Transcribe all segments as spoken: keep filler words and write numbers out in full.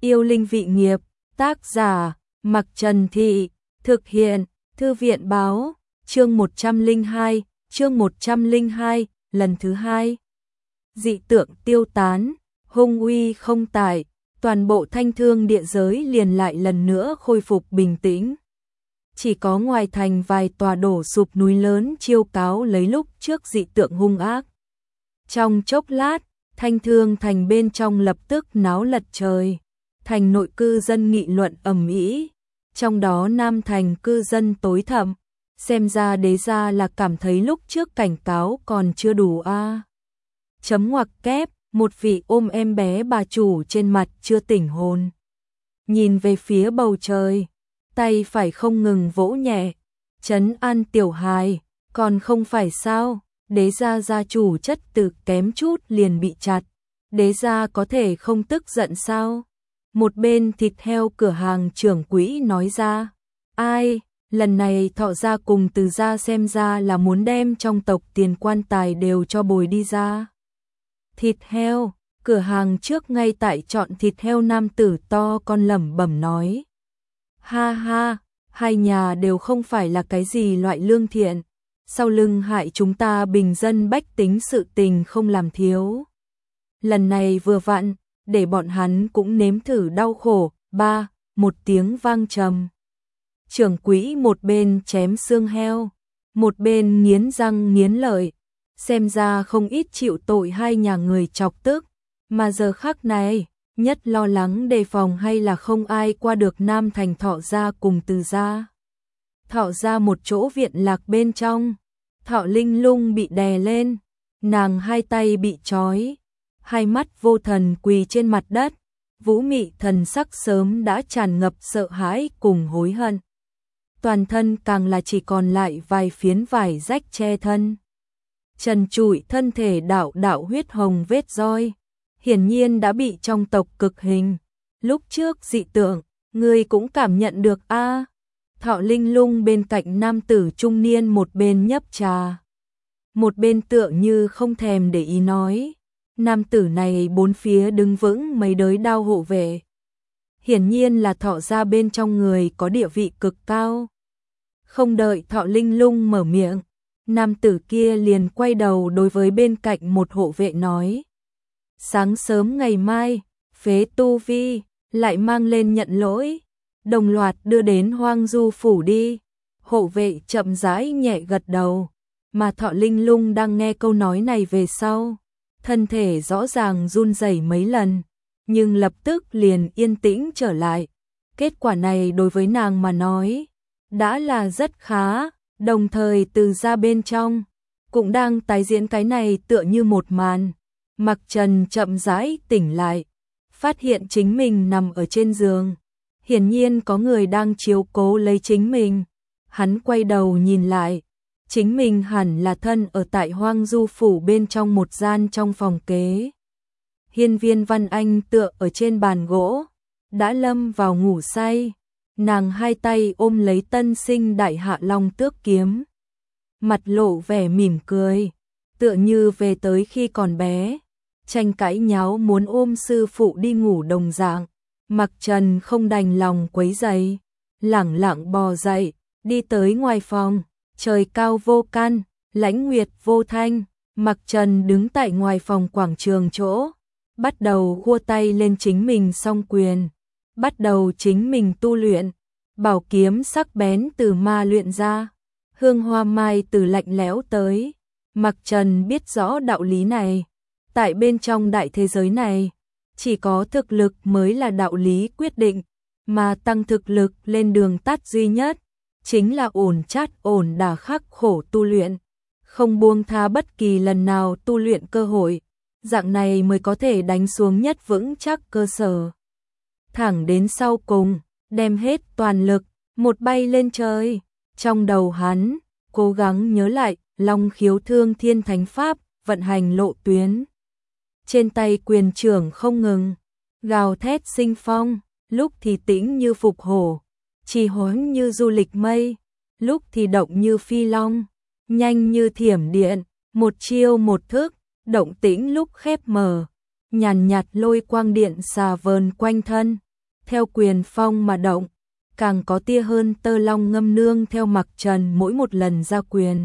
Yêu linh vị nghiệp, tác giả, Mặc Trần Thị, thực hiện, Thư viện báo, chương một trăm lẻ hai, chương một trăm lẻ hai, lần thứ hai. Dị tượng tiêu tán, hung uy không tại, toàn bộ Thanh Thương địa giới liền lại lần nữa khôi phục bình tĩnh. Chỉ có ngoài thành vài tòa đổ sụp núi lớn chiêu cáo lấy lúc trước dị tượng hung ác. Trong chốc lát, Thanh Thương thành bên trong lập tức náo lật trời. Thành nội cư dân nghị luận ầm ĩ, trong đó Nam thành cư dân tối thậm, xem ra đế gia là cảm thấy lúc trước cảnh cáo còn chưa đủ a. À. Chấm ngoặc kép, một vị ôm em bé bà chủ trên mặt chưa tỉnh hồn. Nhìn về phía bầu trời, tay phải không ngừng vỗ nhẹ, trấn an tiểu hài, còn không phải sao, đế gia gia chủ chất tử kém chút liền bị chặt, đế gia có thể không tức giận sao? Một bên thịt heo cửa hàng trưởng quỹ nói ra, ai, lần này Thọ gia cùng Từ gia xem ra là muốn đem trong tộc tiền quan tài đều cho bồi đi ra. Thịt heo, cửa hàng trước ngay tại chọn thịt heo nam tử to con lẩm bẩm nói. Ha ha, hai nhà đều không phải là cái gì loại lương thiện, sau lưng hại chúng ta bình dân bách tính sự tình không làm thiếu. Lần này vừa vặn, để bọn hắn cũng nếm thử đau khổ. Ba, một tiếng vang trầm. Trưởng quỹ một bên chém xương heo, một bên nghiến răng nghiến lợi, xem ra không ít chịu tội hai nhà người chọc tức, mà giờ khắc này, nhất lo lắng đề phòng hay là không ai qua được Nam thành Thọ gia cùng Từ gia. Thọ gia một chỗ viện lạc bên trong, Thọ Linh Lung bị đè lên, nàng hai tay bị trói, hai mắt vô thần quỳ trên mặt đất, Vũ Mị thần sắc sớm đã tràn ngập sợ hãi cùng hối hận. Toàn thân càng là chỉ còn lại vài phiến vải rách che thân. Trần trụi thân thể đạo đạo huyết hồng vết roi, hiển nhiên đã bị trong tộc cực hình. Lúc trước dị tượng, người cũng cảm nhận được a. À. Thọ Linh Lung bên cạnh nam tử trung niên một bên nhấp trà, một bên tựa như không thèm để ý nói. Nam tử này bốn phía đứng vững mấy đới đao hộ vệ. Hiển nhiên là Thọ gia bên trong người có địa vị cực cao. Không đợi Thọ Linh Lung mở miệng, nam tử kia liền quay đầu đối với bên cạnh một hộ vệ nói. Sáng sớm ngày mai, phế tu vi, lại mang lên nhận lỗi, đồng loạt đưa đến Hoang Du phủ đi. Hộ vệ chậm rãi nhẹ gật đầu, mà Thọ Linh Lung đang nghe câu nói này về sau. Thân thể rõ ràng run rẩy mấy lần, nhưng lập tức liền yên tĩnh trở lại. Kết quả này đối với nàng mà nói, đã là rất khá, đồng thời Từ gia bên trong, cũng đang tái diễn cái này tựa như một màn. Mặc Trần chậm rãi tỉnh lại, phát hiện chính mình nằm ở trên giường. Hiển nhiên có người đang chiếu cố lấy chính mình. Hắn quay đầu nhìn lại. Chính mình hẳn là thân ở tại Hoang Du phủ bên trong một gian trong phòng kế. Hiên Viên Văn Anh tựa ở trên bàn gỗ, đã lâm vào ngủ say. Nàng hai tay ôm lấy tân sinh đại hạ long tước kiếm, mặt lộ vẻ mỉm cười, tựa như về tới khi còn bé, tranh cãi nháo muốn ôm sư phụ đi ngủ đồng dạng. Mặc Trần không đành lòng quấy rầy, lẳng lặng bò dậy, đi tới ngoài phòng. Trời cao vô căn, lãnh nguyệt vô thanh, Mặc Trần đứng tại ngoài phòng quảng trường chỗ, bắt đầu khua tay lên chính mình song quyền, bắt đầu chính mình tu luyện. Bảo kiếm sắc bén từ ma luyện ra, hương hoa mai từ lạnh lẽo tới. Mặc Trần biết rõ đạo lý này, tại bên trong đại thế giới này, chỉ có thực lực mới là đạo lý quyết định, mà tăng thực lực lên đường tắt duy nhất chính là ổn chát ổn đả khắc khổ tu luyện, không buông tha bất kỳ lần nào tu luyện cơ hội, dạng này mới có thể đánh xuống nhất vững chắc cơ sở. Thẳng đến sau cùng, đem hết toàn lực, một bay lên trời. Trong đầu hắn, cố gắng nhớ lại Long Khiếu Thương Thiên Thánh Pháp, vận hành lộ tuyến. Trên tay quyền trưởng không ngừng, gào thét sinh phong, lúc thì tĩnh như phục hổ, trì hoãn như du lịch mây, lúc thì động như phi long, nhanh như thiểm điện, một chiêu một thức, động tĩnh lúc khép mờ, nhàn nhạt lôi quang điện xà vờn quanh thân, theo quyền phong mà động, càng có tia hơn tơ long ngâm nương theo Mặc Trần mỗi một lần ra quyền.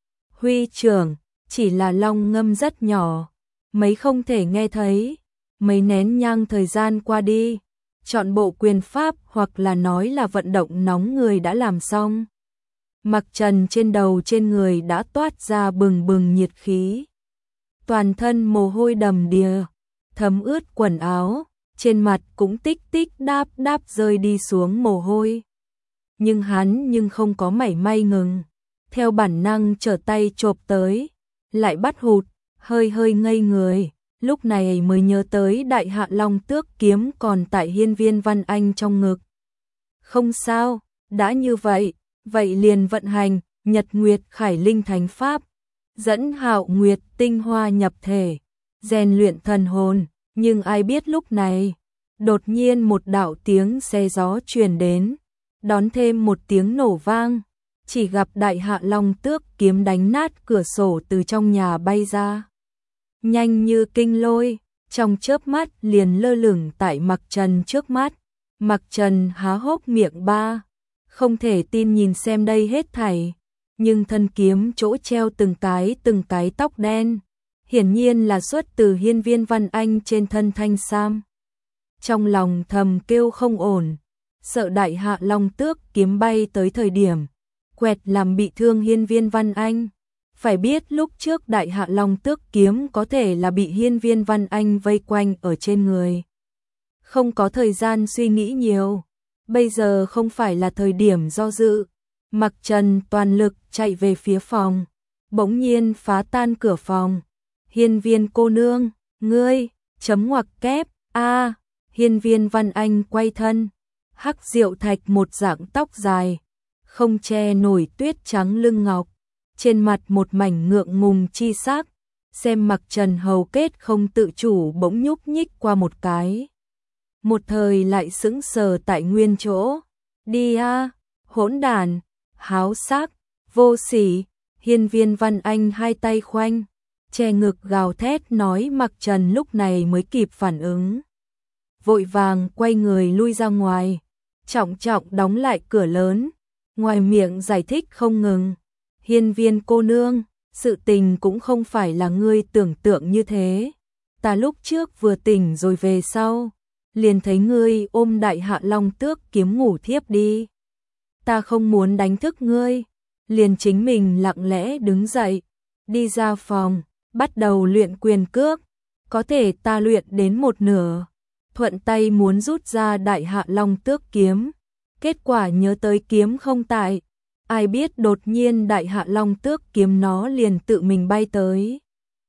Huy trưởng, chỉ là long ngâm rất nhỏ, mấy không thể nghe thấy, mấy nén nhang thời gian qua đi, chọn bộ quyền pháp hoặc là nói là vận động nóng người đã làm xong. Mặc Trần trên đầu trên người đã toát ra bừng bừng nhiệt khí. Toàn thân mồ hôi đầm đìa, thấm ướt quần áo, trên mặt cũng tích tích đáp đáp rơi đi xuống mồ hôi. Nhưng hắn nhưng không có mảy may ngừng, theo bản năng trở tay chộp tới, lại bắt hụt, hơi hơi ngây người, lúc này mới nhớ tới Đại Hạ Long Tước kiếm còn tại Hiên Viên Văn Anh trong ngực. Không sao, đã như vậy, vậy liền vận hành Nhật Nguyệt Khải Linh Thánh Pháp, dẫn Hạo Nguyệt tinh hoa nhập thể, rèn luyện thần hồn, nhưng ai biết lúc này, đột nhiên một đạo tiếng xe gió truyền đến, đón thêm một tiếng nổ vang, chỉ gặp Đại Hạ Long Tước kiếm đánh nát cửa sổ từ trong nhà bay ra. Nhanh như kinh lôi, trong chớp mắt liền lơ lửng tại Mặc Trần trước mắt. Mặc Trần há hốc miệng ba, không thể tin nhìn xem đây hết thảy, nhưng thân kiếm chỗ treo từng cái từng cái tóc đen, hiển nhiên là xuất từ Hiên Viên Văn Anh trên thân thanh sam. Trong lòng thầm kêu không ổn, sợ Đại Hạ Long Tước kiếm bay tới thời điểm quẹt làm bị thương Hiên Viên Văn Anh. Phải biết lúc trước Đại Hạ Long Tước kiếm có thể là bị Hiên Viên Văn Anh vây quanh ở trên người. Không có thời gian suy nghĩ nhiều, bây giờ không phải là thời điểm do dự. Mặc Trần toàn lực chạy về phía phòng, bỗng nhiên phá tan cửa phòng. Hiên Viên cô nương, ngươi, chấm ngoặc kép, a Hiên Viên Văn Anh quay thân, hắc diệu thạch một dạng tóc dài, không che nổi tuyết trắng lưng ngọc, trên mặt một mảnh ngượng ngùng chi sắc, xem Mặc Trần hầu kết không tự chủ bỗng nhúc nhích qua một cái. Một thời lại sững sờ tại nguyên chỗ, đi a, hỗn đản, háo sắc, vô sỉ. Hiên Viên Văn Anh hai tay khoanh, che ngực gào thét nói. Mặc Trần lúc này mới kịp phản ứng, vội vàng quay người lui ra ngoài, trọng trọng đóng lại cửa lớn, ngoài miệng giải thích không ngừng. Hiên Viên cô nương, sự tình cũng không phải là ngươi tưởng tượng như thế. Ta lúc trước vừa tỉnh rồi về sau, liền thấy ngươi ôm Đại Hạ Long Tước kiếm ngủ thiếp đi. Ta không muốn đánh thức ngươi, liền chính mình lặng lẽ đứng dậy, đi ra phòng, bắt đầu luyện quyền cước. Có thể ta luyện đến một nửa, thuận tay muốn rút ra Đại Hạ Long Tước kiếm, kết quả nhớ tới kiếm không tại, ai biết đột nhiên Đại Hạ Long Tước kiếm nó liền tự mình bay tới.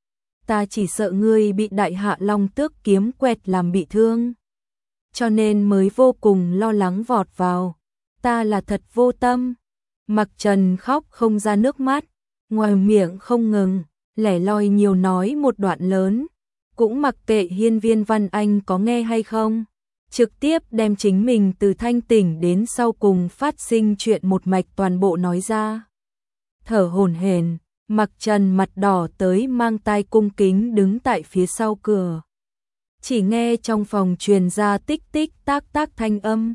Ta chỉ sợ ngươi bị Đại Hạ Long Tước kiếm quẹt làm bị thương, cho nên mới vô cùng lo lắng vọt vào. Ta là thật vô tâm. Mặc Trần khóc không ra nước mắt, ngoài miệng không ngừng lẻ loi nhiều nói một đoạn lớn, cũng mặc kệ Hiên Viên Văn Anh có nghe hay không, trực tiếp đem chính mình từ thanh tỉnh đến sau cùng phát sinh chuyện một mạch toàn bộ nói ra. Thở hổn hển, Mặc Trần mặt đỏ tới mang tai cung kính đứng tại phía sau cửa. Chỉ nghe trong phòng truyền ra tích tích tác tác thanh âm.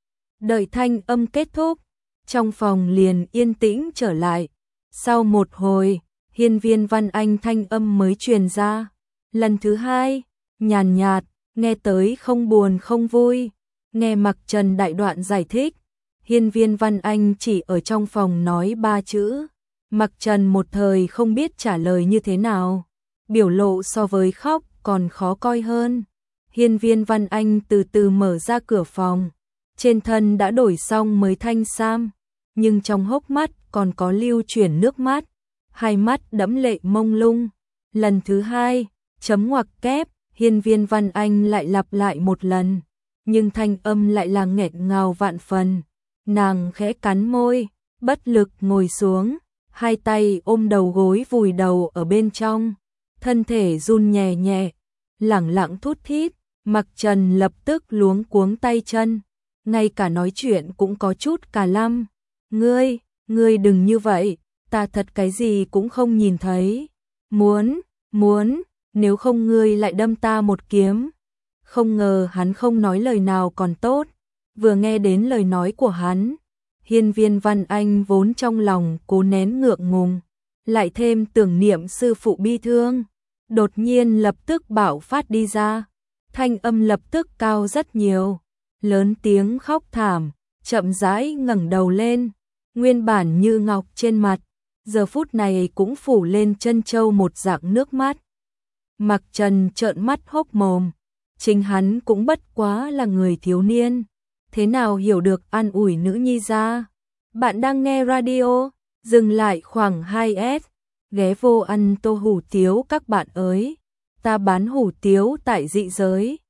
Đợi thanh âm kết thúc, trong phòng liền yên tĩnh trở lại. Sau một hồi, Hiên Viên Văn Anh thanh âm mới truyền ra. Lần thứ hai, nhàn nhạt, nghe tới không buồn không vui. Nghe Mặc Trần đại đoạn giải thích, Hiên Viên Văn Anh chỉ ở trong phòng nói ba chữ. Mặc Trần một thời không biết trả lời như thế nào, biểu lộ so với khóc còn khó coi hơn. Hiên Viên Văn Anh từ từ mở ra cửa phòng, trên thân đã đổi xong mới thanh sam, nhưng trong hốc mắt còn có lưu chuyển nước mắt, hai mắt đẫm lệ mông lung. Lần thứ hai, chấm ngoặc kép, Hiên Viên Văn Anh lại lặp lại một lần, nhưng thanh âm lại là nghẹn ngào vạn phần. Nàng khẽ cắn môi, bất lực ngồi xuống, hai tay ôm đầu gối vùi đầu ở bên trong, thân thể run nhẹ nhẹ, lẳng lặng thút thít. Mặc Trần lập tức luống cuống tay chân, ngay cả nói chuyện cũng có chút cả lăm. Ngươi, ngươi đừng như vậy, ta thật cái gì cũng không nhìn thấy. Muốn, muốn, nếu không ngươi lại đâm ta một kiếm. Không ngờ hắn không nói lời nào còn tốt, vừa nghe đến lời nói của hắn, Hiên Viên Văn Anh vốn trong lòng cố nén ngượng ngùng, lại thêm tưởng niệm sư phụ bi thương, đột nhiên lập tức bạo phát đi ra, thanh âm lập tức cao rất nhiều, lớn tiếng khóc thảm, chậm rãi ngẩng đầu lên, nguyên bản như ngọc trên mặt, giờ phút này cũng phủ lên chân châu một dạng nước mắt. Mặc Trần trợn mắt hốc mồm, chính hắn cũng bất quá là người thiếu niên, thế nào hiểu được an ủi nữ nhi ra. Bạn đang nghe radio, dừng lại khoảng hai S, ghé vô ăn tô hủ tiếu các bạn ơi, ta bán hủ tiếu tại dị giới.